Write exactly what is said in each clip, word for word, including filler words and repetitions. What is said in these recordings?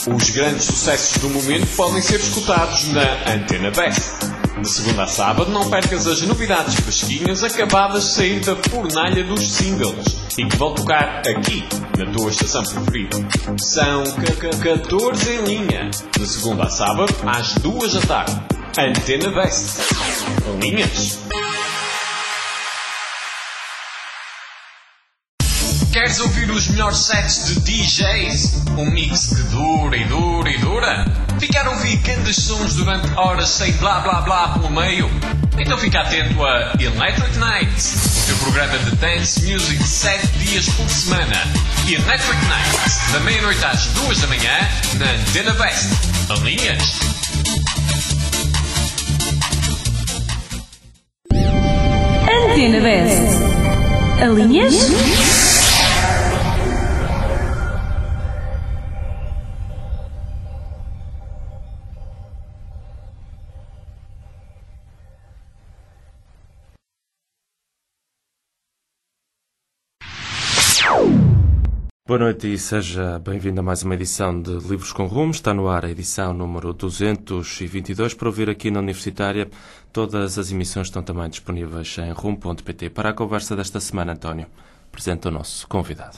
Os grandes sucessos do momento podem ser escutados na Antena Best. De segunda a sábado, não percas as novidades fresquinhas acabadas de sair da fornalha dos singles e que vão tocar aqui, na tua estação preferida. São catorze em linha, de segunda a sábado, às duas da tarde. Antena Best. Linhas. Queres ouvir os melhores sets de D Js? Um mix que dura e dura e dura? Ficar a ouvir grandes sons durante horas sem blá blá blá pelo meio? Então fica atento a Electric Nights, o teu programa de dance music sete dias por semana. Electric Nights, da meia-noite às duas da manhã, na Antena Best. Alinhas? Antena Best. Alinhas? Boa noite e seja bem-vindo a mais uma edição de Livros com Rumo. Está no ar a edição número duzentos e vinte e dois. Para ouvir aqui na Universitária, todas as emissões estão também disponíveis em rumo ponto pt. Para a conversa desta semana, António, apresenta o nosso convidado.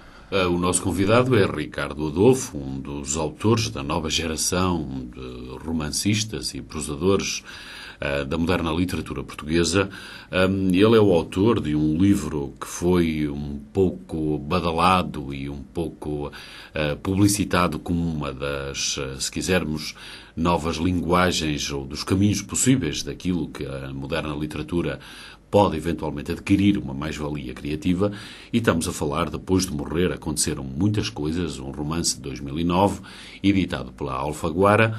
O nosso convidado é Ricardo Adolfo, um dos autores da nova geração de romancistas e prosadores da moderna literatura portuguesa. Ele é o autor de um livro que foi um pouco badalado e um pouco publicitado como uma das, se quisermos, novas linguagens ou dos caminhos possíveis daquilo que a moderna literatura pode eventualmente adquirir uma mais-valia criativa, e estamos a falar Depois de Morrer Aconteceram Muitas Coisas, um romance de dois mil e nove, editado pela Alfaguara.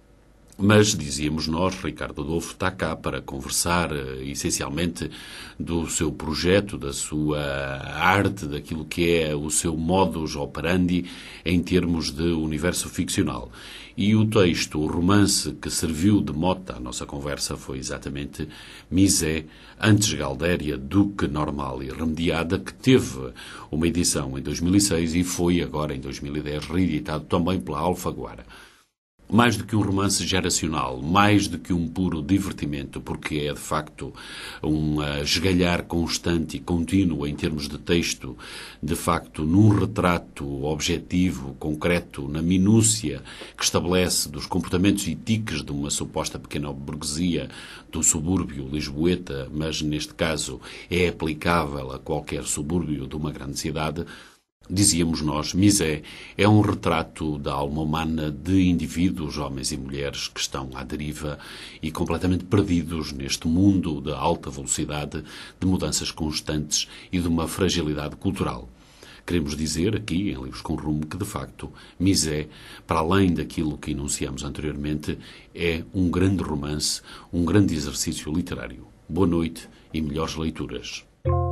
Mas, dizíamos nós, Ricardo Adolfo está cá para conversar uh, essencialmente do seu projeto, da sua arte, daquilo que é o seu modus operandi em termos de universo ficcional. E o texto, o romance que serviu de mote à nossa conversa foi exatamente Misé, antes Galdéria, Duque Normal e Remediada, que teve uma edição em dois mil e seis e foi agora, em dois mil e dez, reeditado também pela Alfaguara. Mais do que um romance geracional, mais do que um puro divertimento, porque é, de facto, um uh, esgalhar constante e contínuo em termos de texto, de facto, num retrato objetivo, concreto, na minúcia que estabelece dos comportamentos e tiques de uma suposta pequena burguesia do subúrbio lisboeta, mas, neste caso, é aplicável a qualquer subúrbio de uma grande cidade. Dizíamos nós, Misé é um retrato da alma humana de indivíduos, homens e mulheres, que estão à deriva e completamente perdidos neste mundo de alta velocidade, de mudanças constantes e de uma fragilidade cultural. Queremos dizer aqui, em Livros com Rumo, que de facto Misé, para além daquilo que enunciamos anteriormente, é um grande romance, um grande exercício literário. Boa noite e melhores leituras.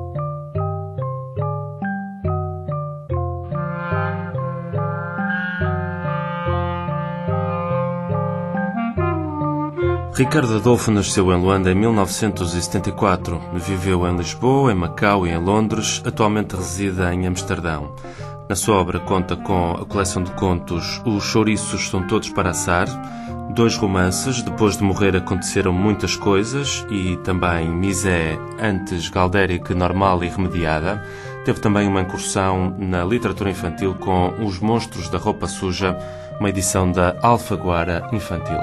Ricardo Adolfo nasceu em Luanda em mil novecentos e setenta e quatro. Viveu em Lisboa, em Macau e em Londres. Atualmente reside em Amsterdão. Na sua obra conta com a coleção de contos Os Chouriços São Todos para Assar, dois romances, Depois de Morrer Aconteceram Muitas Coisas, e também Misé, antes Galdérica, Normal e Remediada. Teve também uma incursão na literatura infantil com Os Monstros da Roupa Suja, uma edição da Alfaguara Infantil.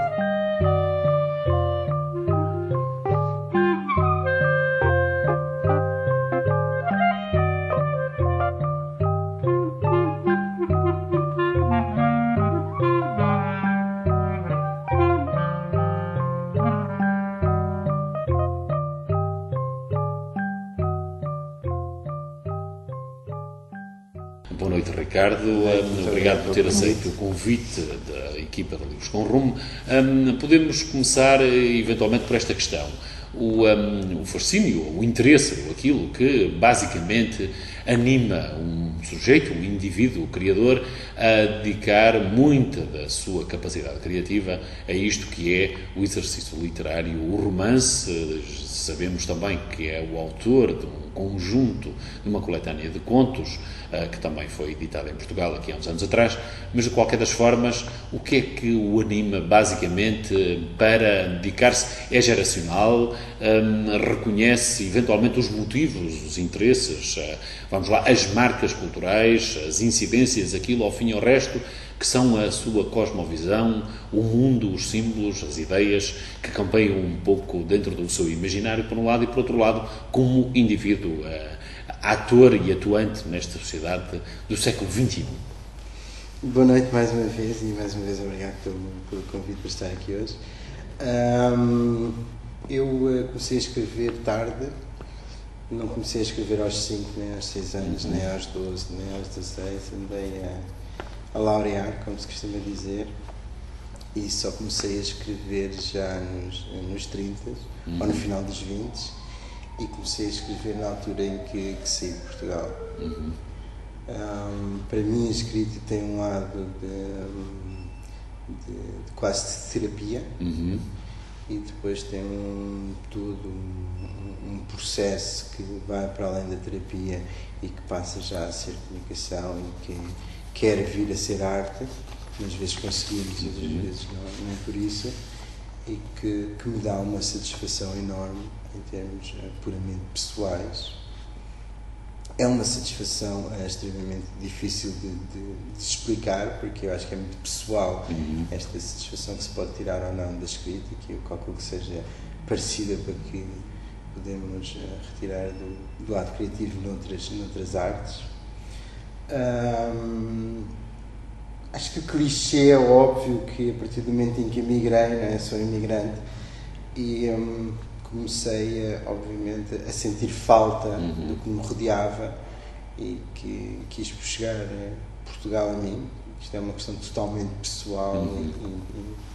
Boa noite, Ricardo. Um, obrigado por ter aceito o convite da equipa de Livros com Rumo. Um, podemos começar, eventualmente, por esta questão. O, um, o fascínio, o interesse, aquilo que, basicamente, anima um sujeito, um indivíduo, o criador, a dedicar muita da sua capacidade criativa a isto que é o exercício literário, o romance. Sabemos também que é o autor de um conjunto, de uma coletânea de contos, que também foi editada em Portugal aqui há uns anos atrás, mas de qualquer das formas, o que é que o anima basicamente para dedicar-se? É geracional, hum, reconhece eventualmente os motivos, os interesses, vamos lá, as marcas culturais, as incidências, aquilo ao fim e ao resto, que são a sua cosmovisão, o mundo, os símbolos, as ideias que campeiam um pouco dentro do seu imaginário, por um lado, e por outro lado, como indivíduo, uh, ator e atuante nesta sociedade do século vinte e um. Boa noite mais uma vez e mais uma vez obrigado pelo, pelo convite para estar aqui hoje. Um, eu uh, comecei a escrever tarde, não comecei a escrever aos cinco, nem aos seis anos, uhum. nem aos doze, nem aos dezasseis, andei a a laurear, como se costuma dizer, e só comecei a escrever já nos, nos trinta, uhum. ou no final dos vinte, e comecei a escrever na altura em que, que saí de Portugal. Uhum. Um, para mim a escrita tem um lado de, de, de quase de terapia, uhum. e depois tem um, todo um, um processo que vai para além da terapia e que passa já a ser comunicação e que quer vir a ser arte, umas vezes conseguimos e outras vezes não, nem por isso, e que, que me dá uma satisfação enorme em termos uh, puramente pessoais. É uma satisfação uh, extremamente difícil de, de, de explicar, porque eu acho que é muito pessoal uhum. esta satisfação que se pode tirar ou não da escrita, que eu calculo que seja parecida para que podemos uh, retirar do, do lado criativo noutras, noutras artes. Hum, acho que o clichê é óbvio que a partir do momento em que emigrei, não é? Sou imigrante e hum, comecei a, obviamente a sentir falta uhum. do que me rodeava e que quis chegar a Portugal a mim. Isto é uma questão totalmente pessoal uhum. e, e,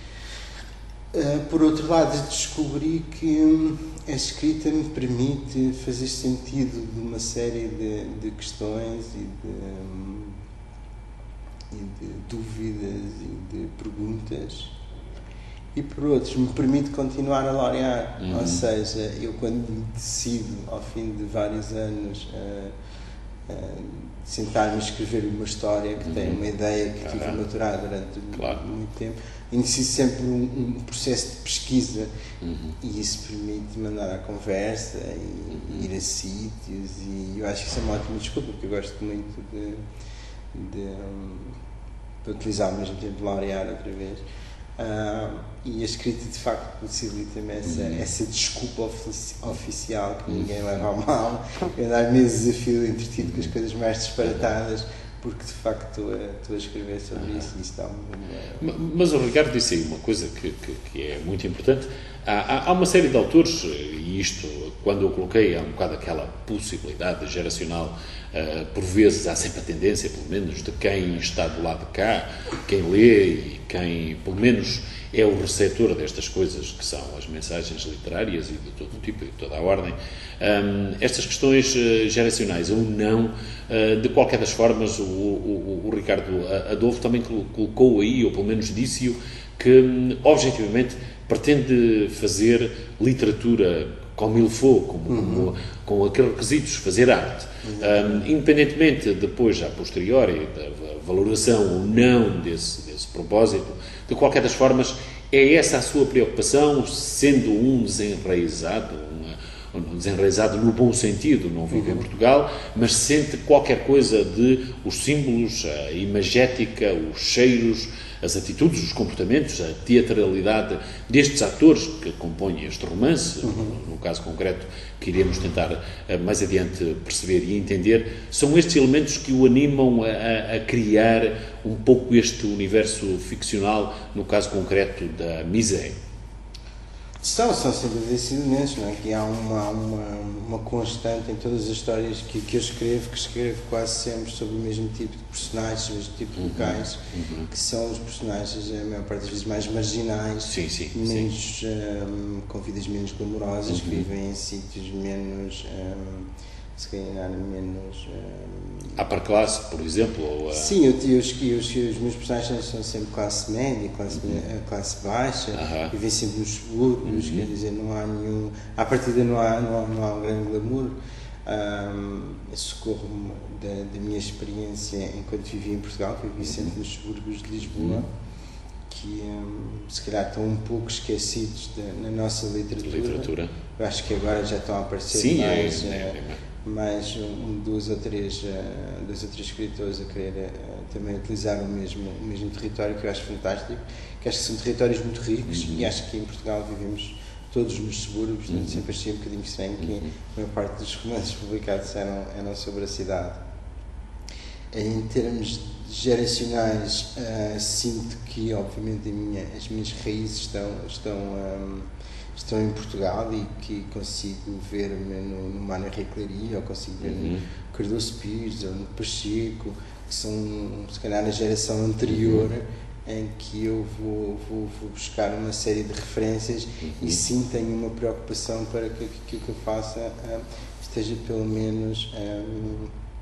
Uh, por outro lado, descobri que hum, a escrita me permite fazer sentido de uma série de, de questões e de, hum, e de dúvidas e de perguntas, e por outros me permite continuar a laurear. Uhum. Ou seja, eu quando me decido, ao fim de vários anos, uh, uh, sentar-me a escrever uma história que uhum. tem uma ideia que tive a maturar durante claro. muito tempo, inicio sempre um, um processo de pesquisa uhum. e isso permite mandar à conversa e uhum. ir a sítios, e eu acho que isso é uma ótima desculpa, porque eu gosto muito de, de, um, de utilizar ao mesmo tempo de laurear outra vez. Uh, e a escrita de facto possibilita-me essa, uhum. essa desculpa ofici- oficial que ninguém leva a mal, é andar meses a fio entretido com as coisas mais disparatadas, porque de facto estou a, estou a escrever sobre ah. isso e isso dá-me uma... Mas o Ricardo disse aí uma coisa que, que, que é muito importante. Há, há uma série de autores, e isto, quando eu coloquei, há um bocado aquela possibilidade geracional, uh, por vezes há sempre a tendência, pelo menos, de quem está do lado de cá, quem lê e quem, pelo menos, é o receptor destas coisas que são as mensagens literárias e de todo o tipo e de toda a ordem. Um, estas questões uh, geracionais ou não, uh, de qualquer das formas, o, o, o Ricardo Adolfo também colocou aí, ou pelo menos disse-o, que um, objetivamente pretende fazer literatura como il faut, como, uhum. como, com aqueles requisitos, fazer arte. Uhum. Um, independentemente depois, a posteriori, da valoração ou não desse, desse propósito, de qualquer das formas, é essa a sua preocupação, sendo um desenraizado, um, um desenraizado no bom sentido, não vive uhum. em Portugal, mas sente qualquer coisa de os símbolos, a imagética, os cheiros, as atitudes, os comportamentos, a teatralidade destes atores que compõem este romance, uhum. no caso concreto que iremos tentar uh, mais adiante perceber e entender, são estes elementos que o animam a, a criar um pouco este universo ficcional, no caso concreto da Misé. São, são sem dúvida esses elementos, não é? Que há uma, uma, uma constante em todas as histórias que, que eu escrevo, que escrevo quase sempre sobre o mesmo tipo de personagens, o mesmo tipo de locais, uhum. que são os personagens, a maior parte das vezes, mais marginais, sim, sim, menos, sim. Um, com vidas menos glamourosas, uhum. que vivem em sítios menos um, se calhar menos... A par classe, por exemplo? Ou a... Sim, eu, eu, eu, os meus personagens são sempre classe média, classe, uhum. classe baixa, uhum. vivem sempre nos subúrbios, uhum. quer dizer, não há nenhum... À partida não há, não há, não há um grande glamour. Um, socorro-me da, da minha experiência enquanto vivia em Portugal, que eu vivi sempre uhum. nos subúrbios de Lisboa, uhum. que um, se calhar estão um pouco esquecidos de, na nossa literatura. literatura. Eu acho que agora já estão a aparecer Sim, mais... é, uh, é, é. mais um, duas, ou três, uh, duas ou três escritores a querer uh, também utilizar o mesmo, o mesmo território, que eu acho fantástico, que acho que são territórios muito ricos uhum. e acho que em Portugal vivemos todos nos subúrbios, uhum. sempre achei um bocadinho estranho que uhum. a maior parte dos romances publicados eram, eram sobre a cidade. Em termos geracionais, uh, sinto que obviamente a minha, as minhas raízes estão, estão um, estão em Portugal e que consigo ver-me no, no Mário Reclaria, ou consigo ver uhum. no Cardoso Pires ou no Pacheco, que são se calhar a geração anterior uhum. em que eu vou, vou, vou buscar uma série de referências uhum. e sim tenho uma preocupação para que aquilo que eu faça uh, esteja pelo menos um,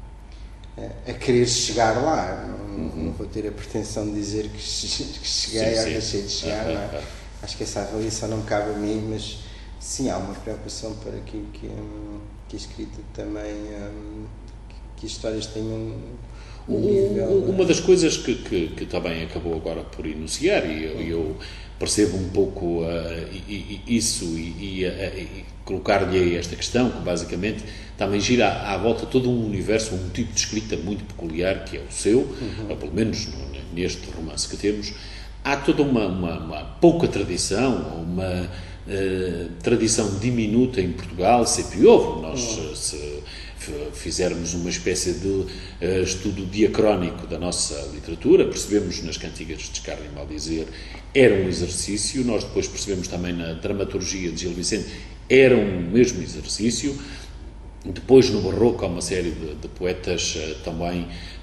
a querer chegar lá. Não, uhum. não vou ter a pretensão de dizer que, que cheguei ou deixei de chegar, não é? Acho que essa avaliação não cabe a mim, mas sim, há uma preocupação para que, que, que a escrita também, um, que as histórias tenham um nível... Uma das coisas que, que, que também acabou agora por enunciar, e eu, eu percebo um pouco uh, isso e, e, uh, e colocar-lhe esta questão, que basicamente também gira à, à volta todo um universo, um tipo de escrita muito peculiar, que é o seu, uhum. ou pelo menos no, neste romance que temos. Há toda uma, uma, uma pouca tradição, uma uh, tradição diminuta em Portugal, sempre houve. Nós, uh, se fizermos uma espécie de uh, estudo diacrónico da nossa literatura, percebemos nas cantigas de Descarga e Maldizer, era um exercício. Nós depois percebemos também na dramaturgia de Gil Vicente, era um mesmo exercício. Depois, no Barroco, há uma série de, de poetas uh, também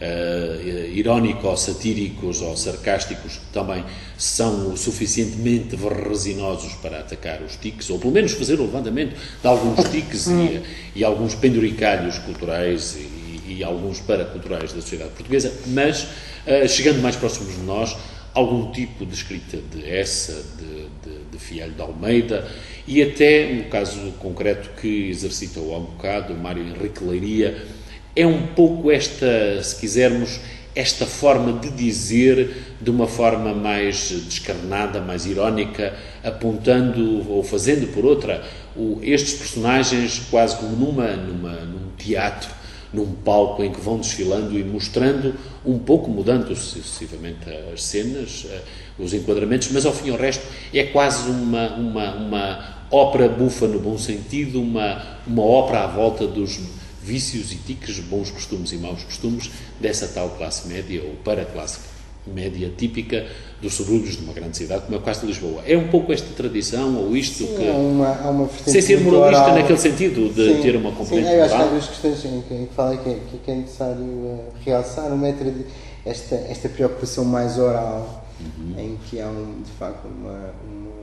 uh, irónico-satíricos ou sarcásticos que também são suficientemente resinosos para atacar os tiques, ou pelo menos fazer o levantamento de alguns tiques e, e alguns penduricalhos culturais e, e alguns paraculturais da sociedade portuguesa, mas, uh, chegando mais próximos de nós, algum tipo de escrita de Essa, de, de, de Fialho de Almeida, e até, no caso concreto que exercitou há um bocado, o Mário Henrique Leiria, é um pouco esta, se quisermos, esta forma de dizer de uma forma mais descarnada, mais irónica, apontando ou fazendo por outra o, estes personagens quase como numa, numa, num teatro, num palco em que vão desfilando e mostrando um pouco, mudando sucessivamente as cenas, os enquadramentos, mas ao fim e ao resto é quase uma, uma, uma ópera bufa no bom sentido, uma, uma ópera à volta dos vícios e tiques, bons costumes e maus costumes dessa tal classe média ou para-classe média típica dos subúrbios de uma grande cidade como é o caso de Lisboa. É um pouco esta tradição ou isto sim, que... Há uma, há uma sem ser moralista oral, naquele sentido de sim, ter uma componente sim, eu acho moral. que há duas questões em que, que falei que, que é necessário uh, realçar. Uma é esta, esta preocupação mais oral, uhum. em que há um, de facto uma, uma,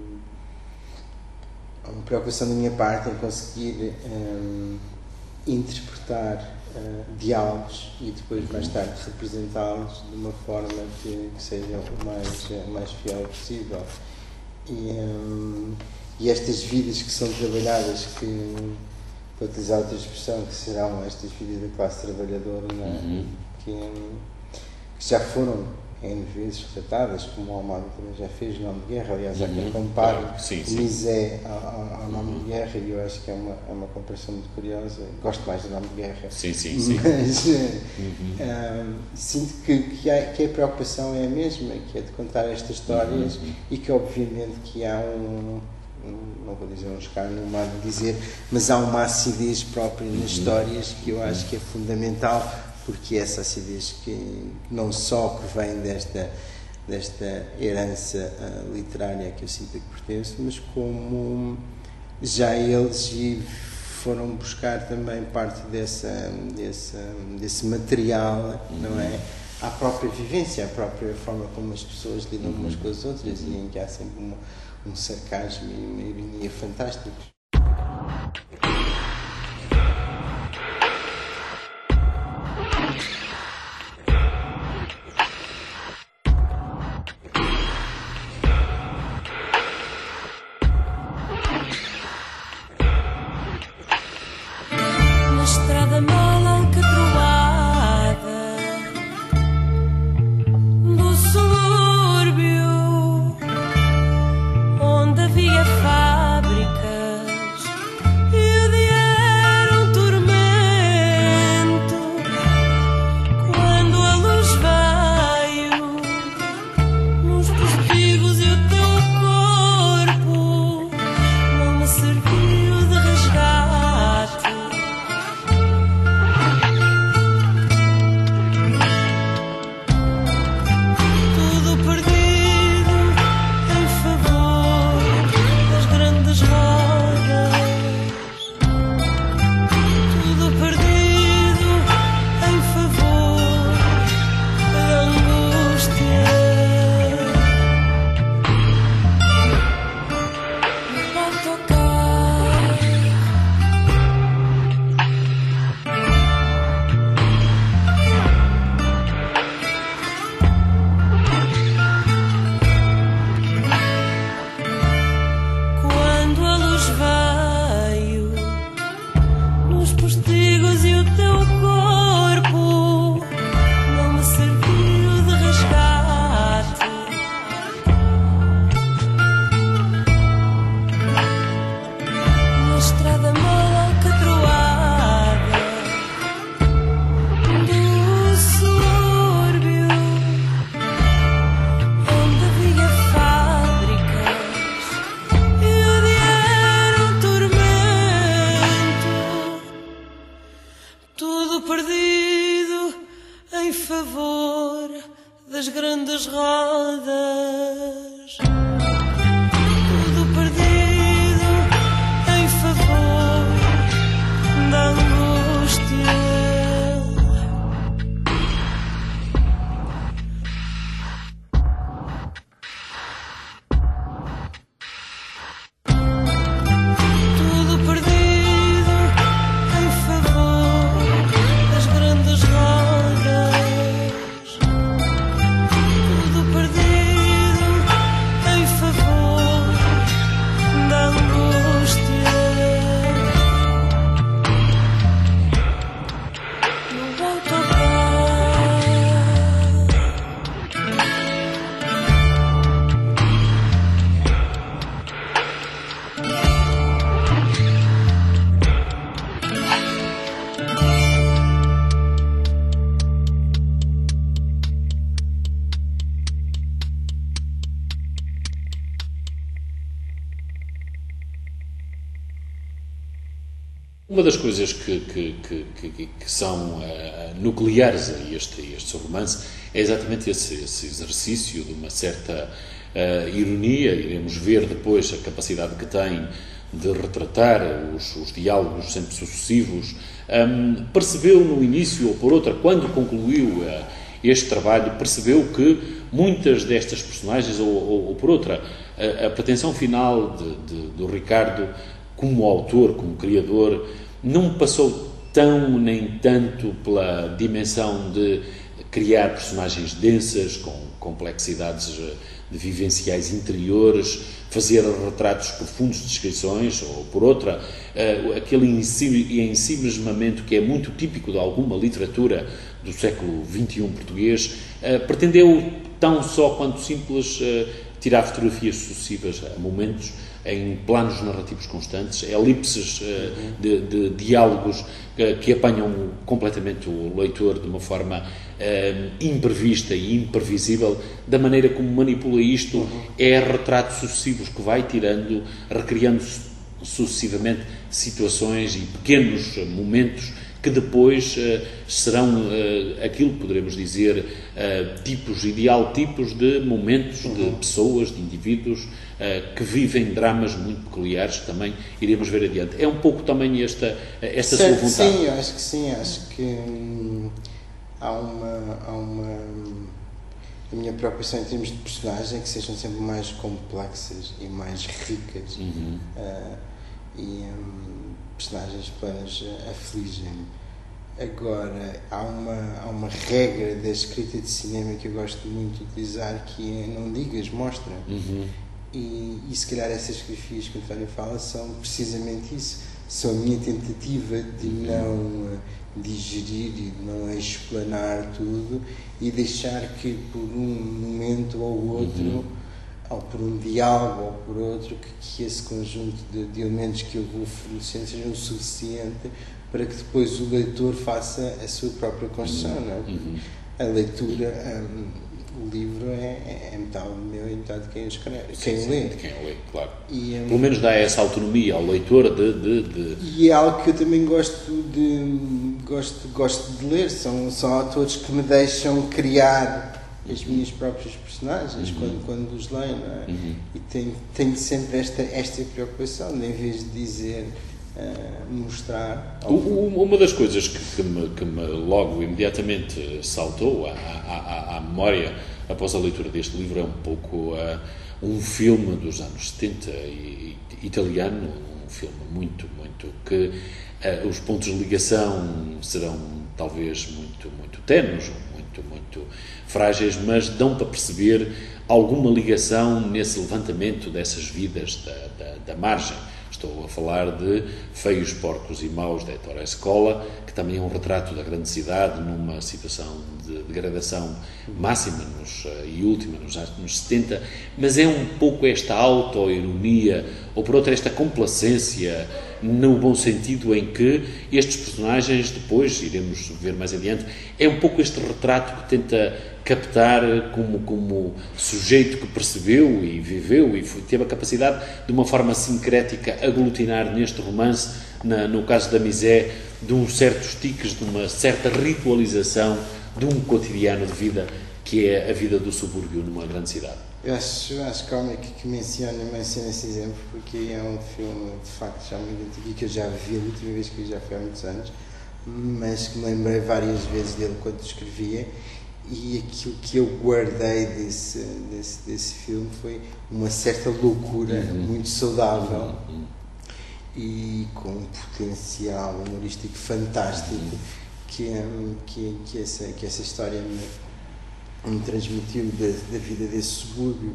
uma preocupação da minha parte em conseguir um, interpretar Uh, diálogos e depois mais tarde representá-los de uma forma que, que seja o mais, uh, mais fiel possível. E, um, e estas vidas que são trabalhadas, que, para utilizar outra expressão, que serão estas vidas da classe trabalhadora, uhum. que, um, que já foram N vezes retratadas, como o Almada também já fez, o Nome de Guerra. Aliás, há quem compare o Misé ao, ao Nome de Guerra, e eu acho que é uma, é uma comparação muito curiosa. Gosto mais do Nome de Guerra. Sim, sim, sim. Mas uhum. um, sinto que, que, há, que a preocupação é a mesma, que é de contar estas histórias uhum. e que, obviamente, que há um, um não vou dizer um escárnio, não há de dizer, mas há uma acidez própria nas uhum. histórias que eu acho que é fundamental, porque essa acidez que não só que vem desta, desta herança uh, literária que eu sinto que pertenço, mas como já eles foram buscar também parte dessa, dessa, desse material, uhum. não é? À própria vivência, à própria forma como as pessoas lidam uhum. umas com as outras, e em que há sempre uma, um sarcasmo e uma ironia fantásticos. as grandes rodas, tudo perdido em favor da angústia. Uma das coisas que, que, que, que, que são uh, nucleares a este, a este romance é exatamente esse, esse exercício de uma certa uh, ironia. Iremos ver depois a capacidade que tem de retratar os, os diálogos sempre sucessivos. Um, percebeu no início, ou por outra, quando concluiu uh, este trabalho, percebeu que muitas destas personagens, ou, ou, ou por outra, a, a pretensão final de, de, do Ricardo como autor, como criador, não passou tão nem tanto pela dimensão de criar personagens densas, com complexidades de vivenciais interiores, fazer retratos profundos de descrições, ou por outra, aquele ensimismamento que é muito típico de alguma literatura do século vinte e um português, pretendeu tão só quanto simples tirar fotografias sucessivas a momentos, em planos narrativos constantes, elipses uh, de, de diálogos uh, que apanham completamente o leitor de uma forma uh, imprevista e imprevisível. Da maneira como manipula isto, uhum. é retratos sucessivos que vai tirando, recriando sucessivamente situações e pequenos momentos que depois uh, serão uh, aquilo que poderemos dizer uh, tipos, ideal tipos de momentos, uhum. de pessoas, de indivíduos uh, que vivem dramas muito peculiares, que também iremos ver adiante. É um pouco também esta, esta sua vontade. Sim, eu acho que sim, acho que hum, há uma... Há uma a minha preocupação em termos de personagem é que sejam sempre mais complexas e mais ricas. Uhum. Uh, e hum, personagens plenas afligem-me. Agora, há uma, há uma regra da escrita de cinema que eu gosto muito de utilizar, que é não digas, mostra. Uhum. E, e se calhar essas fotografias que o António fala são precisamente isso. São a minha tentativa de uhum. não digerir e de não explanar tudo e deixar que por um momento ou outro uhum. ou por um diálogo ou por outro, que, que esse conjunto de, de elementos que eu vou fornecendo seja o suficiente para que depois o leitor faça a sua própria construção. Uhum. Não é? Uhum. A leitura, um, o livro é, é metade meu e metade de quem o escreve, sim, quem sim, lê. De quem o lê, claro. E, um, Pelo menos dá essa autonomia ao leitor de, de, de... E é algo que eu também gosto de, gosto, gosto de ler, são, são autores que me deixam criar as minhas próprias personagens uhum. quando, quando os leio, não é? Uhum. E tenho, tenho sempre esta, esta preocupação de, em vez de dizer, uh, mostrar... O, o, uma das coisas que, que, me, que me logo imediatamente saltou à, à, à memória após a leitura deste livro é um pouco uh, um filme dos anos setenta, e, e, italiano, um filme muito, muito que uh, os pontos de ligação serão talvez muito, muito tenues, muito, muito frágeis, mas dão para perceber alguma ligação nesse levantamento dessas vidas da, da, da margem. Estou a falar de Feios, Porcos e Maus, de Ettore Scola, que também é um retrato da grande cidade numa situação de degradação máxima nos, e última nos anos setenta, mas é um pouco esta auto-ironia, ou por outra esta complacência, no bom sentido em que estes personagens, depois iremos ver mais adiante, é um pouco este retrato que tenta captar como, como sujeito que percebeu e viveu e foi, teve a capacidade de uma forma sincrética aglutinar neste romance, na, no caso da Misé, de uns certos tiques, de uma certa ritualização de um cotidiano de vida que é a vida do subúrbio numa grande cidade. Eu acho, eu acho cómico que mencione, mencione esse exemplo, porque é um filme, de facto, já muito antigo e que eu já vi, a última vez que vi já foi há muitos anos, mas que me lembrei várias vezes dele quando escrevia, e aquilo que eu guardei desse, desse, desse filme foi uma certa loucura, uhum. muito saudável, uhum. e com um potencial humorístico fantástico, uhum. que, que, que, essa, que essa história me, me transmitiu da, da vida desse subúrbio.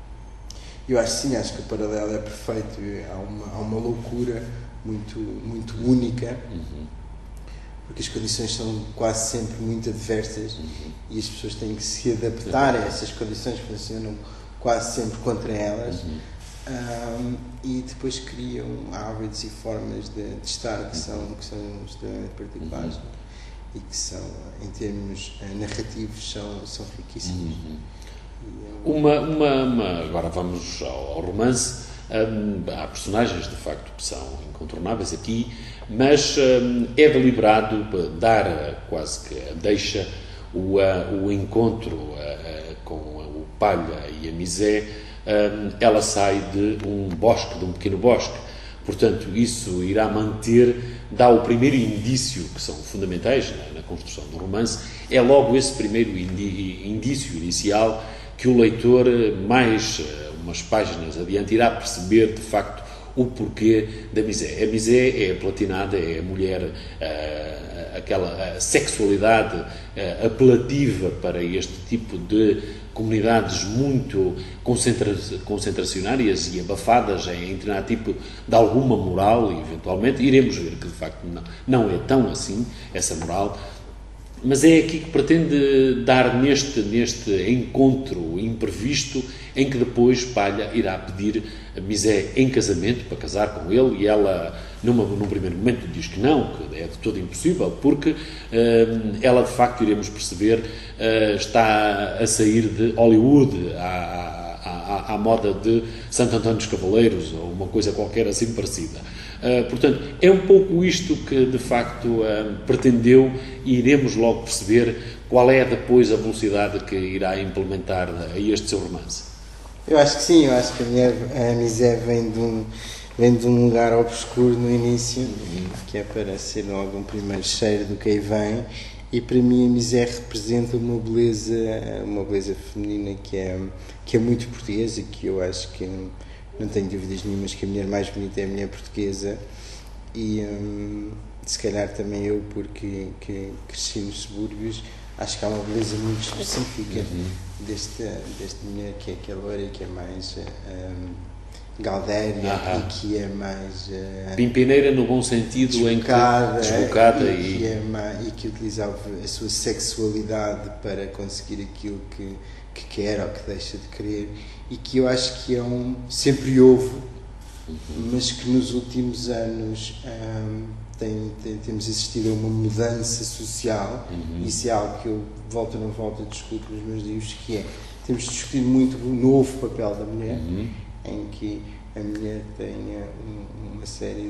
Eu acho sim, acho que o paralelo é perfeito, há uma, há uma loucura muito, muito única, uhum. porque as condições são quase sempre muito adversas, uhum. e as pessoas têm que se adaptar a essas condições, funcionam quase sempre contra elas, uhum. um, e depois criam hábitos e formas de, de estar que são, que são extremamente particulares, uhum. e que são, em termos narrativos, são, são riquíssimos. Uhum. E, um... uma, uma, uma, agora vamos ao, ao romance. Um, há personagens, de facto, que são incontornáveis aqui, mas um, é deliberado dar quase que deixa o, uh, o encontro uh, uh, com o Palha e a Misé. Um, ela sai de um bosque, de um pequeno bosque, portanto isso irá manter, dá o primeiro indício, que são fundamentais na, na construção do romance, é logo esse primeiro indi, indício inicial que o leitor mais umas páginas adiante irá perceber de facto o porquê da Misé. A Misé é a platinada, é a mulher, uh, aquela a sexualidade uh, apelativa para este tipo de comunidades muito concentra concentracionárias e abafadas em treinar tipo de alguma moral, e eventualmente iremos ver que de facto não, não é tão assim essa moral. Mas é aqui que pretende dar neste, neste encontro imprevisto, em que depois Palha irá pedir a Misé em casamento, para casar com ele, e ela, numa, num primeiro momento, diz que não, que é de todo impossível, porque uh, ela, de facto, iremos perceber, uh, está a sair de Hollywood, à, à, à, à moda de Santo Antônio dos Cavaleiros, ou uma coisa qualquer assim parecida. Uh, portanto, é um pouco isto que, de facto, uh, pretendeu, e iremos logo perceber qual é depois a velocidade que irá implementar a este seu romance. Eu acho que sim, eu acho que a, mulher, a Misé vem de, um, vem de um lugar obscuro no início, uhum. que é para ser logo um primeiro cheiro do que aí vem, e para mim a Misé representa uma beleza, uma beleza feminina que é, que é muito portuguesa, e que eu acho que... não tenho dúvidas nenhumas que a mulher mais bonita é a mulher portuguesa, e hum, se calhar também eu, porque que cresci nos subúrbios, acho que há uma beleza muito específica uhum. deste, desta mulher, que é aquela loira, que é mais hum, galdéria, ah, e que é mais... Uh, pimpineira no bom sentido, desbocada, em que desbocada e, e... Que é mais, e que utilizava a sua sexualidade para conseguir aquilo que, que quer ou que deixa de querer, e que eu acho que é um, sempre houve, uhum. mas que nos últimos anos um, tem, tem, temos assistido a uma mudança social, uhum. isso é algo que eu volto ou não volto a discutir nos meus livros, que é, temos discutido muito o novo papel da mulher, uhum. em que a mulher tem um, uma série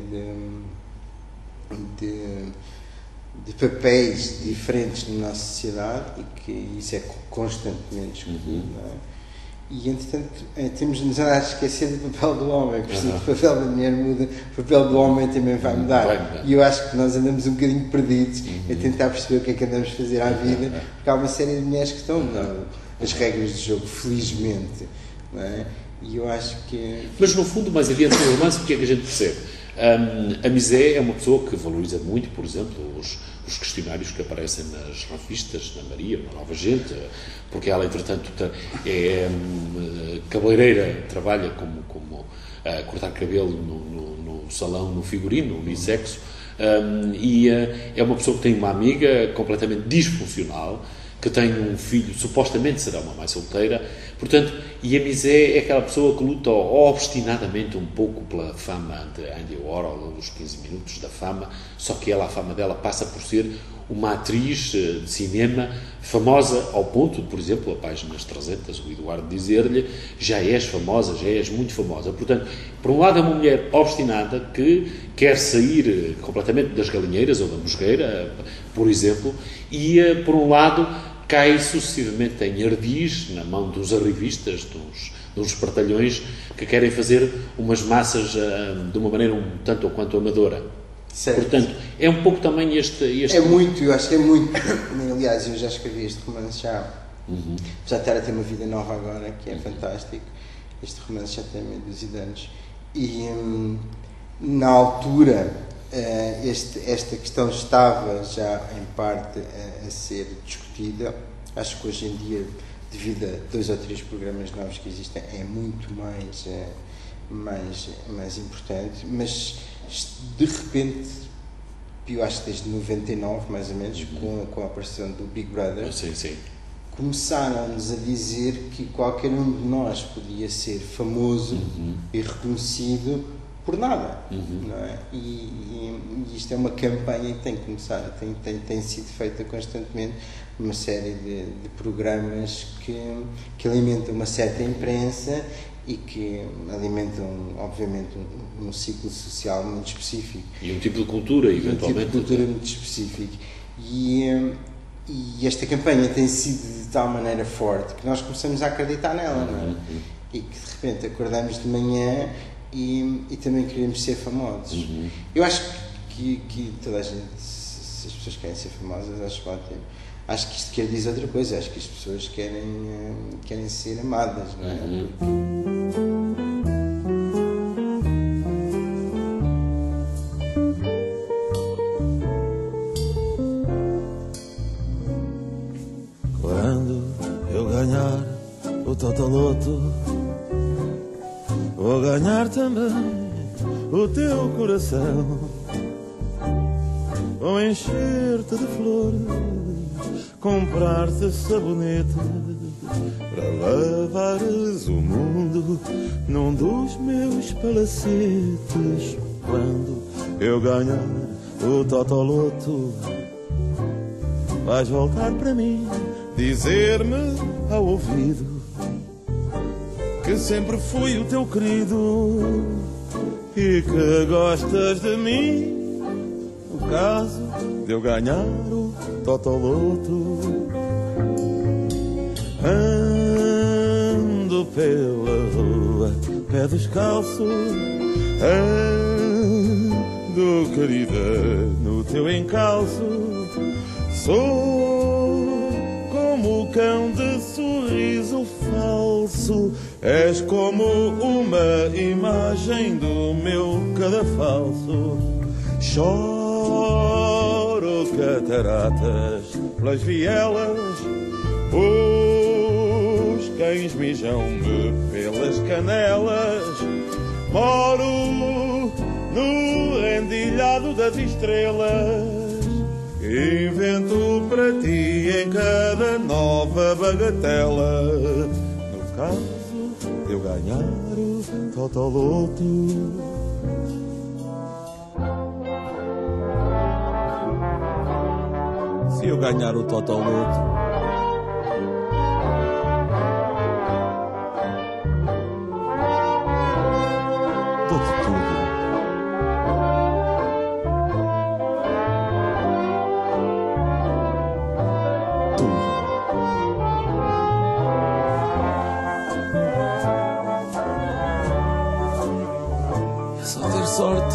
de, de, de papéis diferentes na nossa sociedade, e que isso é constantemente discutido, uhum. não é? E, entretanto, temos de nos a esquecer do papel do homem, porque uhum. se o papel da mulher muda, o papel do homem também vai mudar. Vai mudar. E eu acho que nós andamos um bocadinho perdidos uhum. a tentar perceber o que é que andamos a fazer à vida, porque há uma série de mulheres que estão mudando as regras do jogo, felizmente, não é? E eu acho que... Mas, no fundo, mais adiante no romance, o que é que a gente percebe? Um, a Misé é uma pessoa que valoriza muito, por exemplo, os, os questionários que aparecem nas revistas, na Maria, na Nova Gente, porque ela, entretanto, é um, cabeleireira, trabalha como, como uh, cortar cabelo no, no, no salão, no figurino, unissexo, um, e uh, é uma pessoa que tem uma amiga completamente disfuncional, que tem um filho, supostamente será uma mãe solteira, portanto, e a Misé é aquela pessoa que luta obstinadamente um pouco pela fama de Andy Warhol, dos quinze minutos da fama, só que ela, a fama dela passa por ser uma atriz de cinema famosa ao ponto de, por exemplo, a páginas trezentas, o Eduardo dizer-lhe, já és famosa, já és muito famosa. Portanto, por um lado é uma mulher obstinada que quer sair completamente das galinheiras ou da mosgueira, por exemplo, e por um lado cai sucessivamente em ardis na mão dos arrivistas, dos, dos espertalhões que querem fazer umas massas uh, de uma maneira um tanto ou quanto amadora. Certo. Portanto, é um pouco também este... este... É muito, eu acho que é muito. Aliás, eu já escrevi este romance já, uhum. já estar a ter uma vida nova agora, que é uhum. fantástico. Este romance já tem meio dúzia de anos. E hum, na altura, uh, este, esta questão estava já em parte a, a ser discutida. Acho que hoje em dia, devido a dois ou três programas novos que existem, é muito mais, uh, mais, mais importante. Mas de repente, eu acho que desde noventa e nove, mais ou menos, uhum. com, com a aparição do Big Brother, sim, sim. começaram-nos a dizer que qualquer um de nós podia ser famoso uhum. e reconhecido por nada, uhum. não é? E, e, e isto é uma campanha que tem que começar, tem, tem, tem sido feita constantemente, uma série de, de programas que, que alimentam uma certa imprensa e que alimentam, obviamente, um, um ciclo social muito específico. E um tipo de cultura, eventualmente. Um tipo de cultura muito específico. E, e esta campanha tem sido de tal maneira forte que nós começamos a acreditar nela, não é? Uhum. E que, de repente, acordamos de manhã e, e também queremos ser famosos. Uhum. Eu acho que, que toda a gente, se as pessoas querem ser famosas, acho ótimo. Acho que isto quer dizer outra coisa, acho que as pessoas querem, querem ser amadas, não é? Uhum. Quando eu ganhar o Totoloto, vou ganhar também o teu coração, vou encher-te de flores, comprar-te sabonete para lavares o mundo num dos meus palacetes. Quando eu ganhar o Totoloto, vais voltar para mim, dizer-me ao ouvido que sempre fui o teu querido e que gostas de mim. No caso de eu ganhar o Totoloto, ando pela rua, pé descalço, ando, querida, no teu encalço. Sou como o cão de sorriso falso, és como uma imagem do meu cadafalso. Choro cataratas pelas vielas, os cães mijam-me pelas canelas. Moro no rendilhado das estrelas, invento para ti em cada nova bagatela. No caso de eu ganhar o Totoloto, se eu ganhar o Totoloto, dou-te tudo. Tudo. É só ter sorte.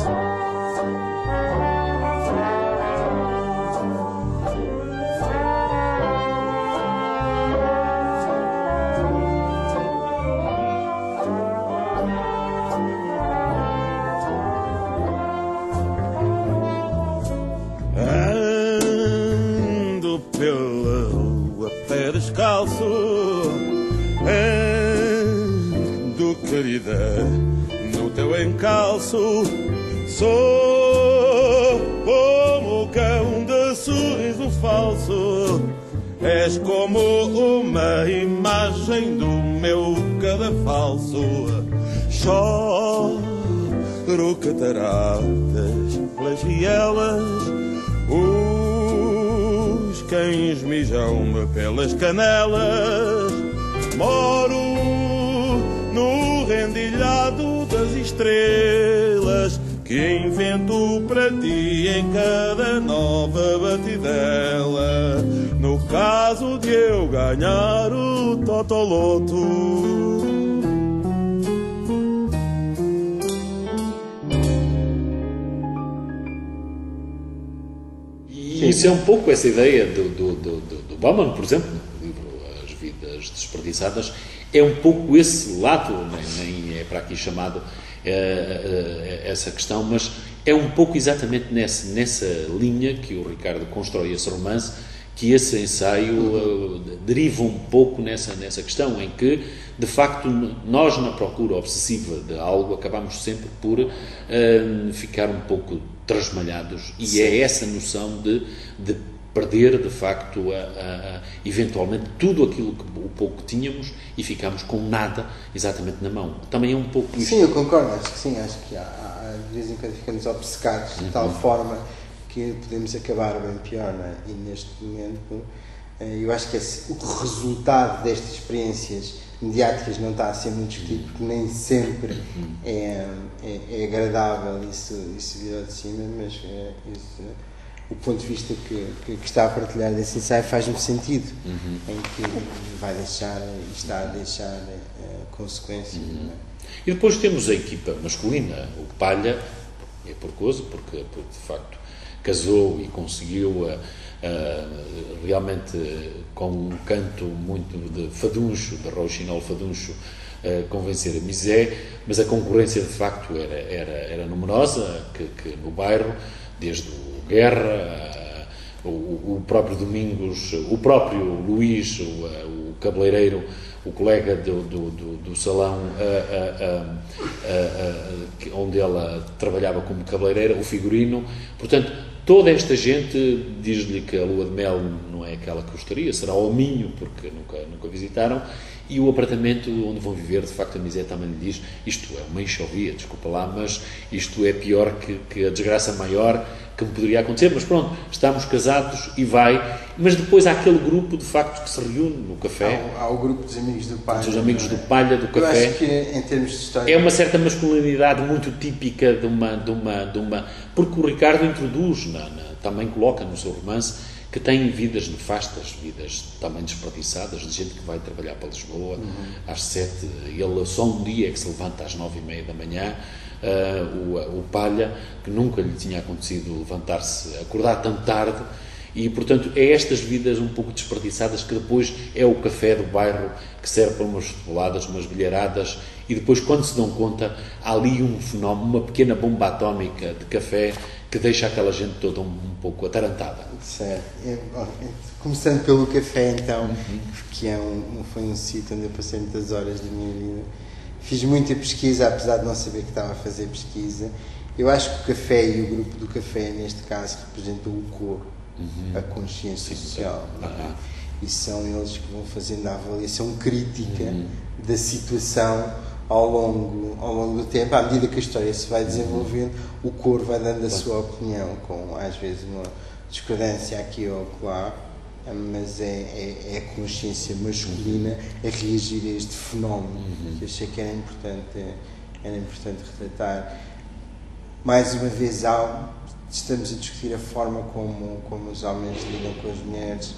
Descalço, ando, querida, no teu encalço. Sou como o cão de sorriso falso, és como uma imagem do meu cadafalso. Choro cataratas pelas vielas, os cães mijam-me pelas canelas. Moro no rendilhado das estrelas, que invento para ti em cada nova batidela. No caso de eu ganhar o Totoloto. E isso é um pouco essa ideia do, do, do, do, do Bauman, por exemplo, no livro As Vidas Desperdiçadas, é um pouco esse lado, nem, nem é para aqui chamado é, é, essa questão, mas é um pouco exatamente nessa, nessa linha que o Ricardo constrói esse romance, que esse ensaio uh, deriva um pouco nessa, nessa questão, em que, de facto, nós, na procura obsessiva de algo, acabamos sempre por uh, ficar um pouco trasmalhados, e Sim. é essa noção de, de perder, de facto, a, a, a, eventualmente, tudo aquilo que o pouco que tínhamos e ficamos com nada exatamente na mão. Também é um pouco isto. Sim, eu concordo, acho que sim, acho que há, há, de vez em quando ficamos obcecados de uhum. tal forma que podemos acabar bem pior, não é? E neste momento, eu acho que esse, o resultado destas experiências mediáticas não está a ser muito discutido, porque nem sempre é, é, é agradável isso, isso vir ao de cima, mas é, isso, o ponto de vista que, que, que está a partilhar desse ensaio faz-me sentido, uhum. em que vai deixar, está a deixar uh, consequências. Uhum. Não é? E depois temos a equipa masculina, o Palha, é porcoso, porque, porque de facto casou e conseguiu uh, uh, realmente uh, com um canto muito de faduncho, de Rouxinol faduncho, uh, convencer a Misé, mas a concorrência de facto era, era, era numerosa, que, que no bairro, desde o Guerra, uh, o, o próprio Domingos, o próprio Luís, o, uh, o cabeleireiro, o colega do, do, do, do salão uh, uh, uh, uh, onde ela trabalhava como cabeleireira, o figurino, portanto, toda esta gente diz-lhe que a lua de mel não é aquela que gostaria, será ao Minho, porque nunca, nunca visitaram, e o apartamento onde vão viver, de facto, a Misé também lhe diz, isto é uma enxovia, desculpa lá, mas isto é pior que, que a desgraça maior que me poderia acontecer, mas pronto, estamos casados e vai, mas depois há aquele grupo, de facto, que se reúne no café. Há, há o grupo dos amigos do Palha. Dos amigos do Palha, do café. Eu acho que, em termos de história... É uma certa masculinidade muito típica de uma... De uma, de uma porque o Ricardo introduz, na, na, também coloca no seu romance, que têm vidas nefastas, vidas também desperdiçadas, de gente que vai trabalhar para Lisboa uhum. às sete, ele só um dia é que se levanta às nove e meia da manhã, uh, o, o Palha, que nunca lhe tinha acontecido levantar-se, acordar tão tarde, e portanto é estas vidas um pouco desperdiçadas que depois é o café do bairro que serve para umas futeboladas, umas bilharadas, e depois quando se dão conta há ali um fenómeno, uma pequena bomba atómica de café que deixa aquela gente toda um, um pouco atarantada. Certo. Eu, começando pelo café, então, uhum. que é um, foi um sítio onde eu passei muitas horas da minha vida. Fiz muita pesquisa, apesar de não saber que estava a fazer pesquisa. Eu acho que o café e o grupo do café, neste caso, representam o coro, uhum. a consciência Sim, social. Não é? Uhum. E são eles que vão fazendo a avaliação crítica uhum. da situação ao longo, ao longo do tempo, à medida que a história se vai desenvolvendo, o coro vai dando a sua opinião, com às vezes uma discordância aqui ou lá, mas é, é, é a consciência masculina a reagir a este fenómeno, uhum. que eu achei que era importante, era importante retratar. Mais uma vez, há, estamos a discutir a forma como, como os homens lidam com as mulheres,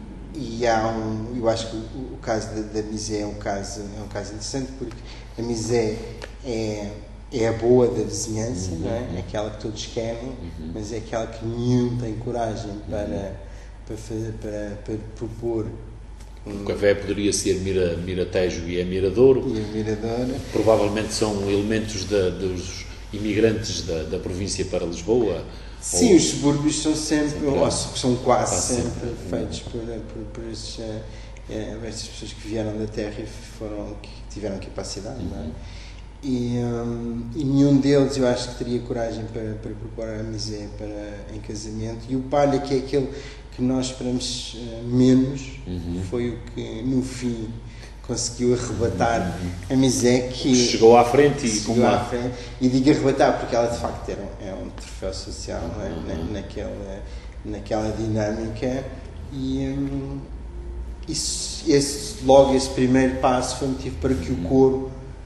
e há um, eu acho que o, o caso da, da Misé é um caso, é um caso interessante, porque a Misé é, é a boa da vizinhança, uhum. não é? É aquela que todos querem, uhum. mas é aquela que nenhum tem coragem para, uhum. para, fazer, para, para propor. Um... O café poderia ser Mira, Miratejo e a Miradouro. E a Miradouro. Provavelmente são elementos da, dos imigrantes da, da província para Lisboa. Sim, ou... os subúrbios são sempre, sempre ou são quase, quase sempre, sempre feitos por, por, por esses, é, estas pessoas que vieram da terra e foram, que tiveram que ir para a cidade, uhum. não é? E, um, e nenhum deles eu acho que teria coragem para, para propor a Misé para, em casamento. E o Palha, que é aquele que nós esperamos menos, uhum. foi o que no fim conseguiu arrebatar uhum. a Misé, que chegou à frente, e, chegou à frente e digo arrebatar porque ela de facto era um, é um troféu social, não é? uhum. Na, naquela, naquela dinâmica, e um, isso, esse, logo esse primeiro passo foi motivo para que o coro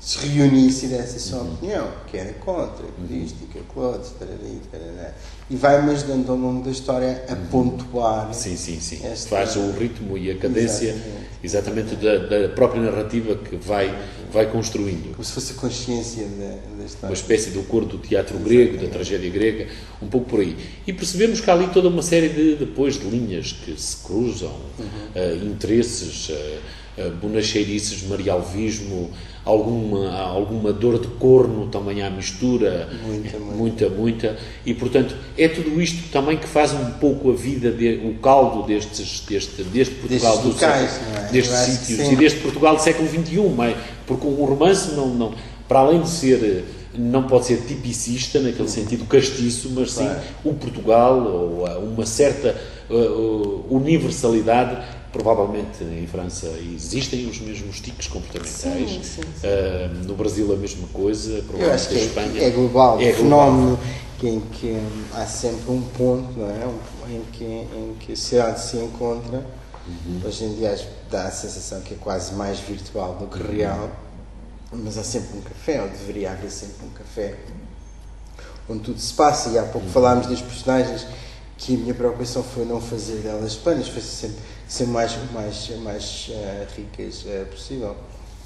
se reunisse e desse a sua opinião, que era contra, que isto e que aquilo outro, tarari, tarará. E vai-me ajudando ao longo da história a pontuar. Sim, sim, sim. Esta... Faz o ritmo e a cadência exatamente, exatamente da, da própria narrativa que vai, vai construindo. Como se fosse a consciência da, da história. Uma espécie do coro do teatro grego, da tragédia grega, um pouco por aí. E percebemos que há ali toda uma série de, depois, de linhas que se cruzam, uhum. uh, interesses, uh, uh, bonacheirices, marialvismo, alguma, alguma dor de corno também à mistura, muita, muita, muita, muita, e portanto é tudo isto também que faz um pouco a vida, de, o caldo destes, deste, deste Portugal, destes do locais, século, não é? destes sítios e deste Portugal do século vinte e um, porque o romance não, não, para além de ser, não pode ser tipicista naquele sentido castiço, mas sim claro. O Portugal, ou uma certa uh, universalidade. Provavelmente em França existem os mesmos tiques comportamentais. Sim, sim, sim. Uh, no Brasil a mesma coisa. Eu acho que em Espanha, é, é global. É um fenómeno em que há sempre um ponto, não é? Um, em, que, em que a sociedade se encontra. Uhum. Hoje em dia dá a sensação que é quase mais virtual do que uhum. real. Mas há sempre um café, ou deveria haver sempre um café, onde tudo se passa. E há pouco uhum. falámos das personagens, que a minha preocupação foi não fazer delas planas, foi sempre ser mais, mais, mais uh, ricas uh, possível.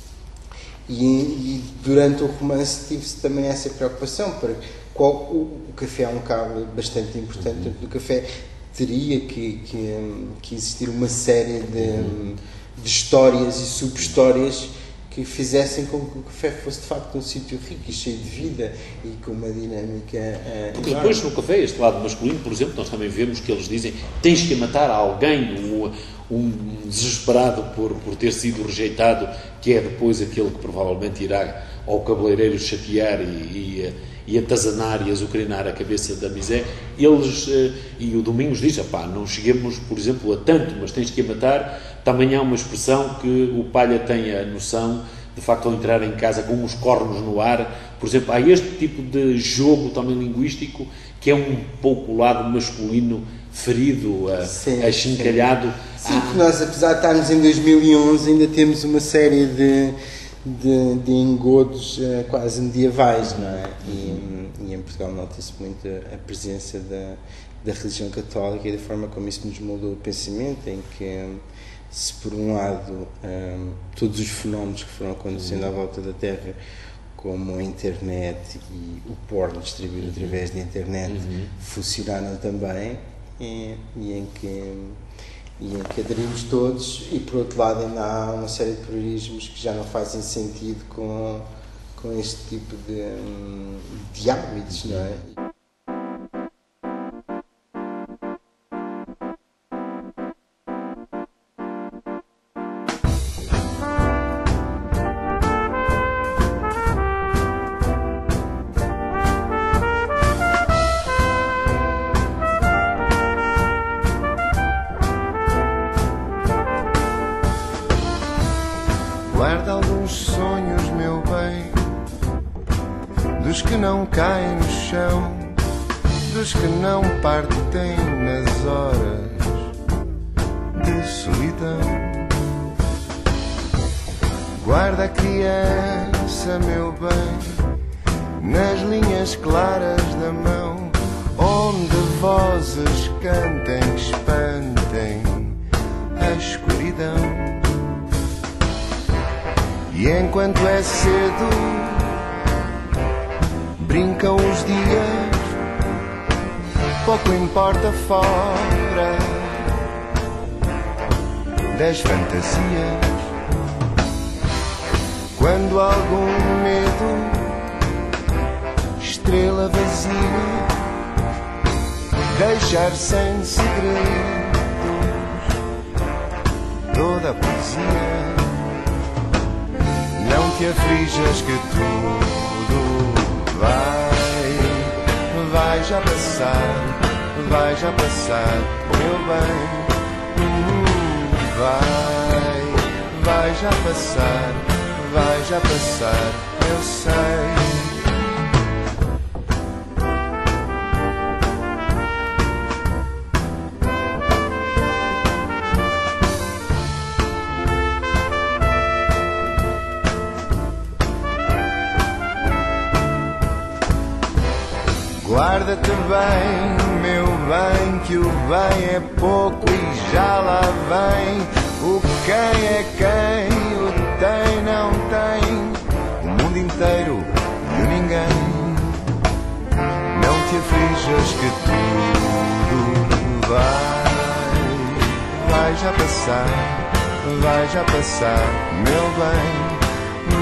E, e durante o romance tive também essa preocupação, para qual, o, o café é um cabo bastante importante, uhum. no café teria que, que, que existir uma série de, uhum. de histórias e sub-histórias que fizessem com que o café fosse de facto um sítio rico e cheio de vida e com uma dinâmica uh, Porque depois no café, este lado masculino, por exemplo, nós também vemos que eles dizem tens que matar alguém, um, um desesperado por, por ter sido rejeitado, que é depois aquele que provavelmente irá ao cabeleireiro chatear e, e, e atazanar e azucrinar a cabeça da misé. Eles, uh, e o Domingos diz, pá, não cheguemos, por exemplo, a tanto, mas tens que a matar. Também há uma expressão que o Palha tem a noção, de facto, ao entrar em casa com os cornos no ar. Por exemplo, há este tipo de jogo também linguístico que é um pouco o lado masculino ferido, achincalhado. Sim, sim, porque nós, apesar de estarmos em dois mil e onze, ainda temos uma série de, de, de engodos uh, quase medievais, não é? E, e em Portugal nota-se muito a presença da, da religião católica e da forma como isso nos moldou o pensamento, em que se por um lado um, todos os fenómenos que foram acontecendo à volta da Terra, como a internet e o porno distribuído através da internet, uhum. funcionaram também, e, e, em que, e em que aderimos todos, e por outro lado ainda há uma série de priorismos que já não fazem sentido com, com este tipo de, de hábitos, não é? Guarda alguns sonhos, meu bem, dos que não caem no chão, dos que não partem nas horas de solidão. Guarda a criança, meu bem, nas linhas claras da mão, onde vozes cantem, que espantem a escuridão. E enquanto é cedo, brincam os dias, pouco importa fora das fantasias. Quando algum medo, estrela vazia, deixar sem segredos toda a poesia. Não te aflijas que tudo vai, vai já passar, vai já passar, meu bem. Hum, vai, vai já passar, vai já passar, eu sei. Guarda-te bem, meu bem, que o bem é pouco e já lá vem. O quem é quem, o tem não tem, o mundo inteiro e o ninguém. Não te aflijas que tudo vai, vai já passar, vai já passar, meu bem.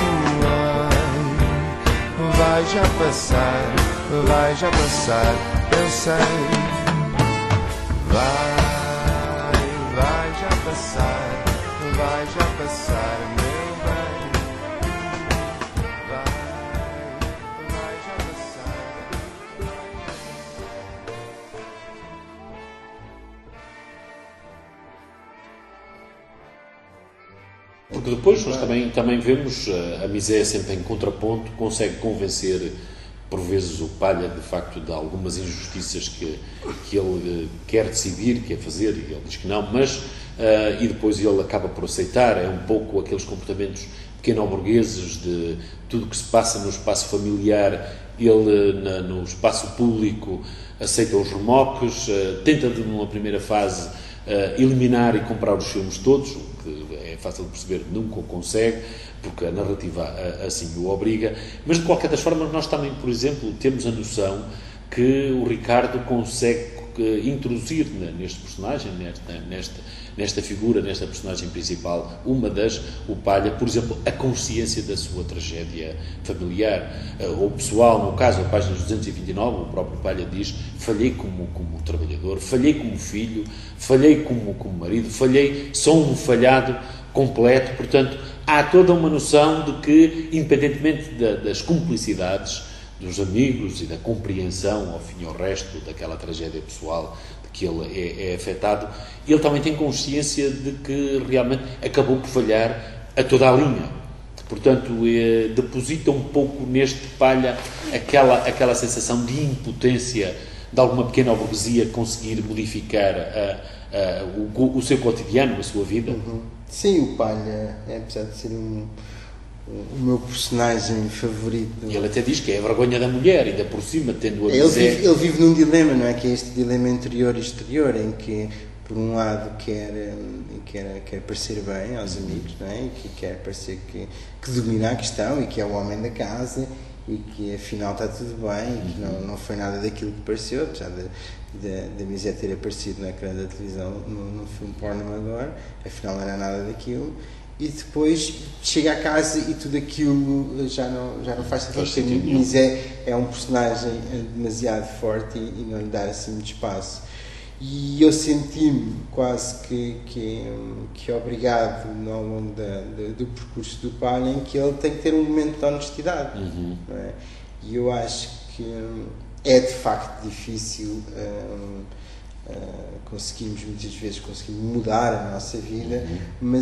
Vai, vai já passar, vai já passar, eu sei. Vai, vai já passar, vai já passar, meu bem. Vai, vai já passar. Porque depois nós também, também vemos a Misé sempre em contraponto, consegue convencer por vezes o Palha de facto de algumas injustiças que, que ele quer decidir, quer fazer, e ele diz que não, mas uh, e depois ele acaba por aceitar. É um pouco aqueles comportamentos pequeno-burgueses de tudo que se passa no espaço familiar, ele na, no espaço público aceita os remoques, uh, tenta de numa primeira fase uh, eliminar e comprar os filmes todos, o que é fácil de perceber, nunca o consegue, porque a narrativa assim o obriga, mas de qualquer das formas nós também, por exemplo, temos a noção que o Ricardo consegue introduzir neste personagem, nesta, nesta, nesta figura, nesta personagem principal, uma das, o Palha, por exemplo, a consciência da sua tragédia familiar ou pessoal. No caso, a página duzentos e vinte e nove, o próprio Palha diz: falhei como, como trabalhador, falhei como filho, falhei como, como marido, falhei, sou um falhado completo. Portanto, há toda uma noção de que, independentemente da, das cumplicidades dos amigos e da compreensão, ao fim e ao resto, daquela tragédia pessoal de que ele é, é afetado, ele também tem consciência de que realmente acabou por falhar a toda a linha. Portanto, é, deposita um pouco neste Palha aquela, aquela sensação de impotência de alguma pequena burguesia conseguir modificar a, a, o, o seu cotidiano, a sua vida. Uhum. Sim, o Palha, é, apesar de ser um, o meu personagem favorito. E ele até diz que é a vergonha da mulher, ainda por cima, tendo a ele vive, ele vive num dilema, não é? Que é este dilema interior e exterior, em que, por um lado, quer, quer, quer parecer bem aos amigos, não é? E que quer parecer que, que domina a questão e que é o homem da casa e que, afinal, está tudo bem e que não, não foi nada daquilo que pareceu, apesar de da Misé ter aparecido na ecrã da televisão no, no filme porno amador, afinal não era nada daquilo, e depois chega a casa e tudo aquilo já não, já não faz sentido. Misé é um personagem demasiado forte e, e não lhe dá assim muito espaço. E eu senti-me quase que, que, que obrigado ao longo da, da, do percurso do Palha, em que ele tem que ter um momento de honestidade. Uhum. Não é? E eu acho que é de facto difícil uh, uh, conseguirmos muitas vezes conseguir mudar a nossa vida, uhum.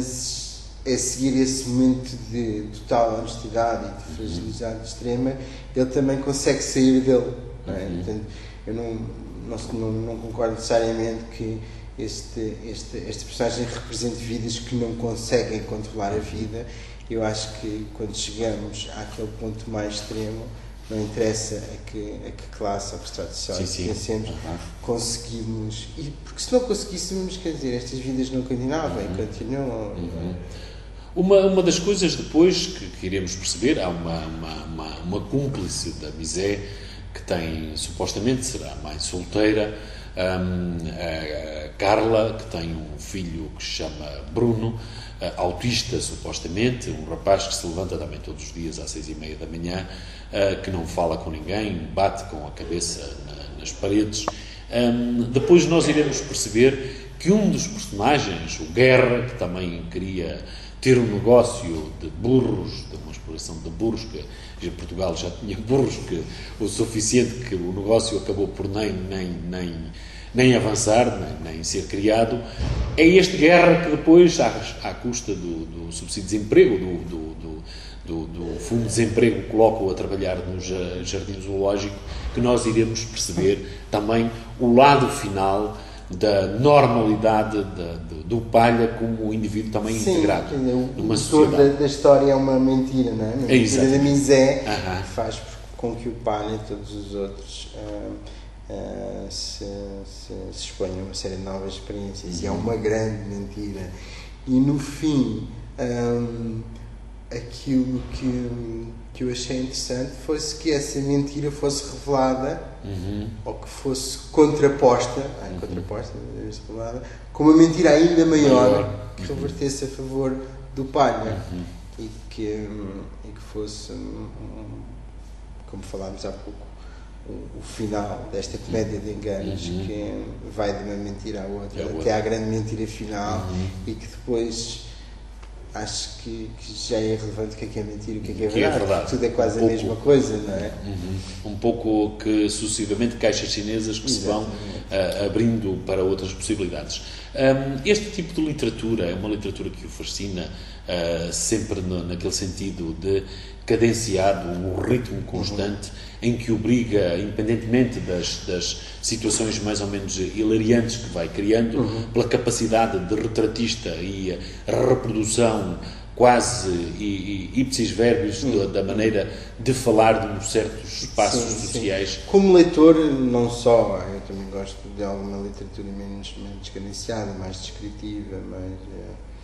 mas é seguir esse momento de total honestidade e de fragilidade uhum. extrema, ele também consegue sair dele. Não é? Uhum. Portanto, eu não, não, não, não concordo necessariamente que este, este, este personagem represente vidas que não conseguem controlar a vida. Eu acho que quando chegamos àquele ponto mais extremo, não interessa a que, a que classe ou que estrato social pertencemos, uhum. conseguimos, e, porque se não conseguíssemos, quer dizer, estas vidas não continuavam uhum. e continuam. Uhum. Uma, uma das coisas depois que, que iremos perceber, há uma, uma, uma, uma cúmplice da Misé que tem, supostamente, será mãe solteira, um, a, a Carla, que tem um filho que se chama Bruno, autista, supostamente, um rapaz que se levanta também todos os dias às seis e meia da manhã, uh, que não fala com ninguém, bate com a cabeça na, nas paredes. Um, depois nós iremos perceber que um dos personagens, o Guerra, que também queria ter um negócio de burros, de uma exploração de burros, que Portugal já tinha burros que, o suficiente que o negócio acabou por nem, nem, nem, nem avançar, nem, nem ser criado. É este Guerra que depois, à, à custa do, do subsídio de desemprego, do, do, do, do, do fundo de desemprego, coloca-o a trabalhar no jardim zoológico, que nós iremos perceber também o lado final da normalidade da, do, do Palha como indivíduo também Sim, integrado o, numa o sociedade. Da, da história é uma mentira, não é? Uma é mentira da Misé, uh-huh. que faz com que o Palha e todos os outros uh, uh, se, se, se exponham a uma série de novas experiências. Uhum. E é uma grande mentira. E no fim, um, aquilo que, que eu achei interessante fosse que essa mentira fosse revelada, uhum. ou que fosse contraposta, ah, uhum. contraposta revelada, com uma mentira ainda maior, maior. que revertesse a favor do Palha. Uhum. E, que, e que fosse, um, como falámos há pouco, o, o final desta comédia de enganos, uhum. que vai de uma mentira à outra, é até à grande mentira final, uhum. e que depois acho que, que já é irrelevante o que é que é mentira e o que é que é verdade, que é verdade. Tudo é quase um a pouco, mesma coisa, não é? Uhum. Um pouco que sucessivamente caixas chinesas que Exatamente. se vão uh, abrindo para outras possibilidades. Um, este tipo de literatura é uma literatura que o fascina uh, sempre no, naquele sentido de cadenciado, um ritmo constante, uhum. em que obriga, independentemente das, das situações mais ou menos hilariantes que vai criando, uhum. pela capacidade de retratista e a reprodução quase e, e ipsis verbis uhum. da, da maneira de falar de certos espaços sim, sociais. Sim. Como leitor, não só, eu também gosto de alguma literatura menos, menos cadenciada, mais descritiva, mais... Uh...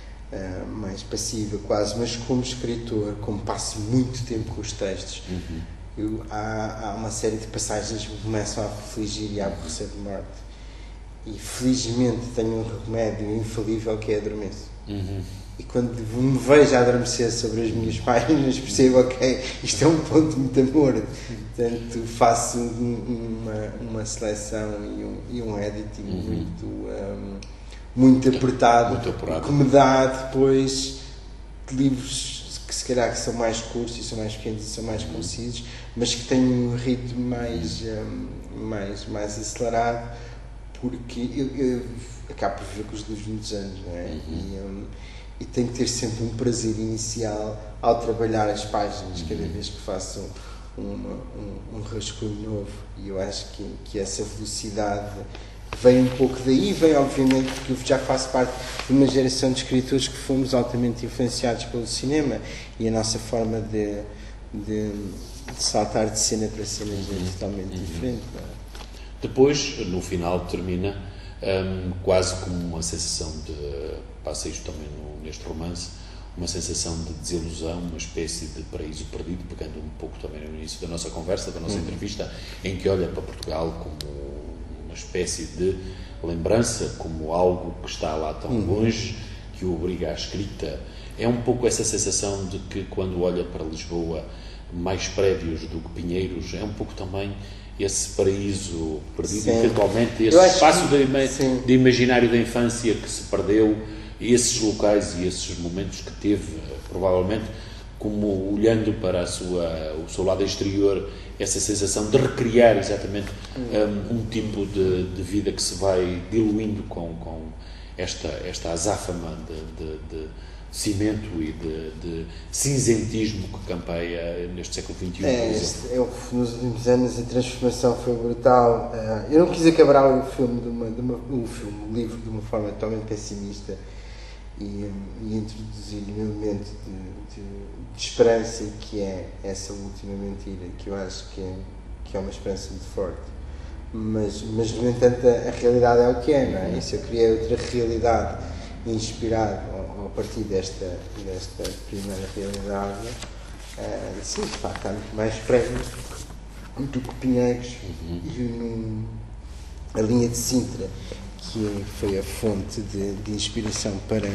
Uh, mais passiva quase, mas como escritor, como passo muito tempo com os textos, uhum. eu, há, há uma série de passagens que me começam a afligir e a aborrecer de morte, e felizmente tenho um remédio infalível que é adormeço. Uhum. E quando me vejo a adormecer sobre as minhas páginas, percebo, ok, isto é um ponto de muito amor. Portanto, faço um, uma, uma seleção e um, e um editing uhum. muito... Um, muito apertado, muito apurado. Que me dá depois de livros que se calhar que são mais curtos e são mais pequenos e são mais concisos, mas que têm um ritmo mais, um, mais, mais acelerado, porque eu, eu acabo por ver com os livros muitos anos, não é? Uhum. E, um, e tenho que ter sempre um prazer inicial ao trabalhar as páginas, uhum. cada vez que faço uma, um, um rascunho novo, e eu acho que, que essa velocidade vem um pouco daí, vem obviamente porque eu já faço parte de uma geração de escritores que fomos altamente influenciados pelo cinema, e a nossa forma de, de, de saltar de cena para cena é totalmente uhum. diferente. Não é? Depois, no final, termina um, quase como uma sensação de, passa isto também no, neste romance, uma sensação de desilusão, uma espécie de paraíso perdido, pegando um pouco também no início da nossa conversa, da nossa uhum. entrevista, em que olha para Portugal como uma espécie de lembrança, como algo que está lá tão uhum. longe, que o obriga à escrita. É um pouco essa sensação de que quando olha para Lisboa, mais prédios do que pinheiros, é um pouco também esse paraíso perdido, sim. eventualmente esse espaço que, de, de imaginário da infância que se perdeu, esses locais e esses momentos que teve, provavelmente, como olhando para a sua, o seu lado exterior, essa sensação de recriar exatamente um, um tipo de, de vida que se vai diluindo com, com esta, esta azáfama de, de, de cimento e de, de cinzentismo que campeia neste século vinte e um. É, este, eu, nos últimos anos a transformação foi brutal. Eu não quis acabar o filme, de uma, de uma, o, filme o livro de uma forma totalmente pessimista, e, e introduzir um elemento de, de, de esperança, que é essa última mentira, que eu acho que é, que é uma esperança muito forte, mas, mas no entanto a, a realidade é o que é, não é? E se eu criei outra realidade inspirada a partir desta, desta primeira realidade, uh, sim, de facto há muito mais prédios do que Pinheiros, uhum. e no, a linha de Sintra, que foi a fonte de, de inspiração para,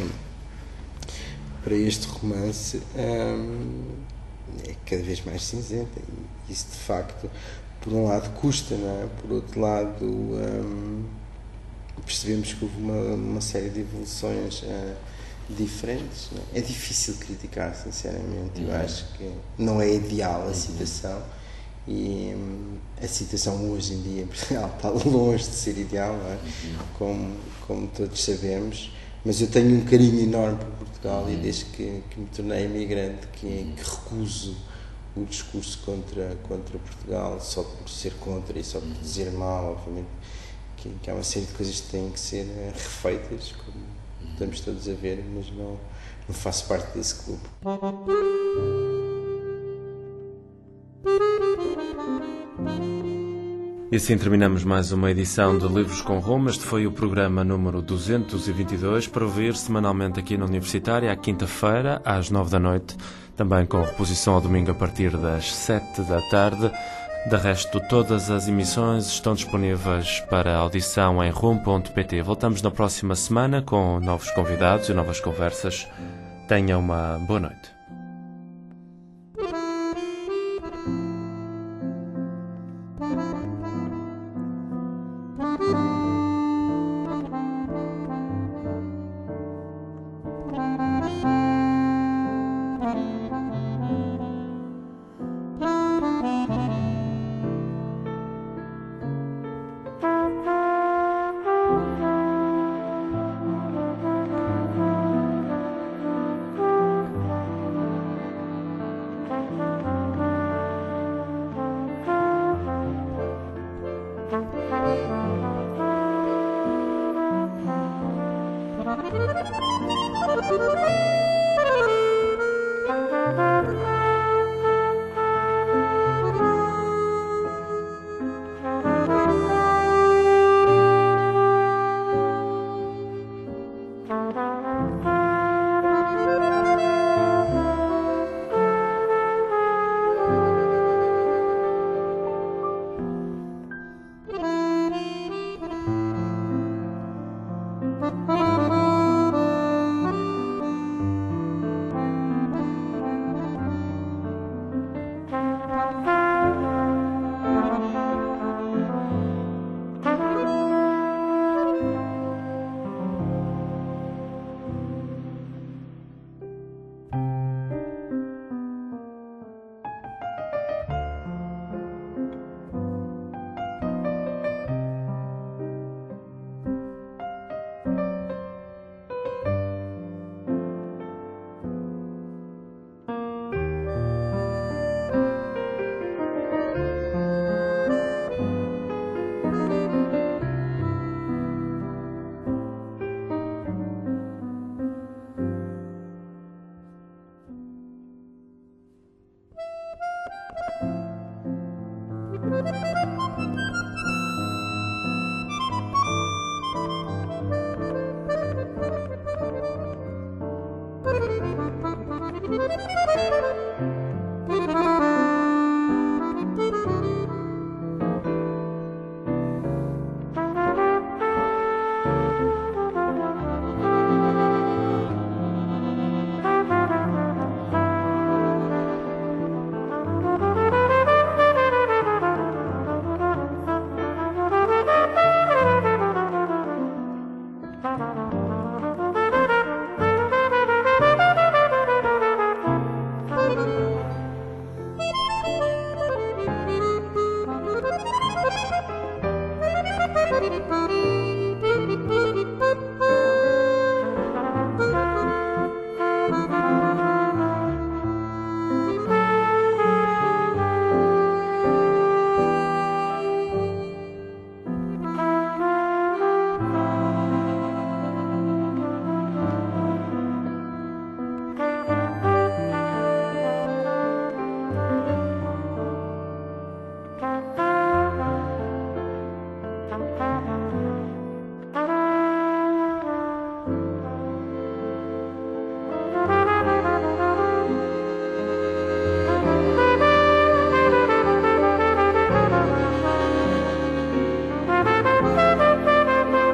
para este romance, hum, é cada vez mais cinzenta, e isso de facto, por um lado custa, não é? Por outro lado, hum, percebemos que houve uma, uma série de evoluções uh, diferentes. Não é? É difícil criticar, sinceramente. Eu acho que não é ideal a citação, e hum, a citação hoje em dia em Portugal está longe de ser ideal, não é? como, como todos sabemos, mas eu tenho um carinho enorme por Portugal, e desde que, que me tornei imigrante que, que recuso o discurso contra, contra Portugal, só por ser contra e só por dizer mal, obviamente que, que há uma série de coisas que têm que ser uh, refeitas, como estamos todos a ver, mas não, não faço parte desse clube. E assim terminamos mais uma edição de Livros com Rumo. Este foi o programa número duzentos e vinte e dois, para ouvir semanalmente aqui na Universitária, à quinta-feira, às nove da noite, também com reposição ao domingo a partir das sete da tarde. De resto, todas as emissões estão disponíveis para audição em rumo ponto pt. Voltamos na próxima semana com novos convidados e novas conversas. Tenha uma boa noite.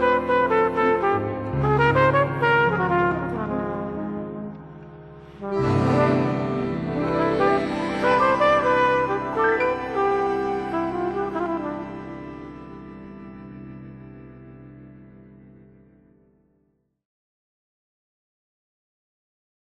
Bye.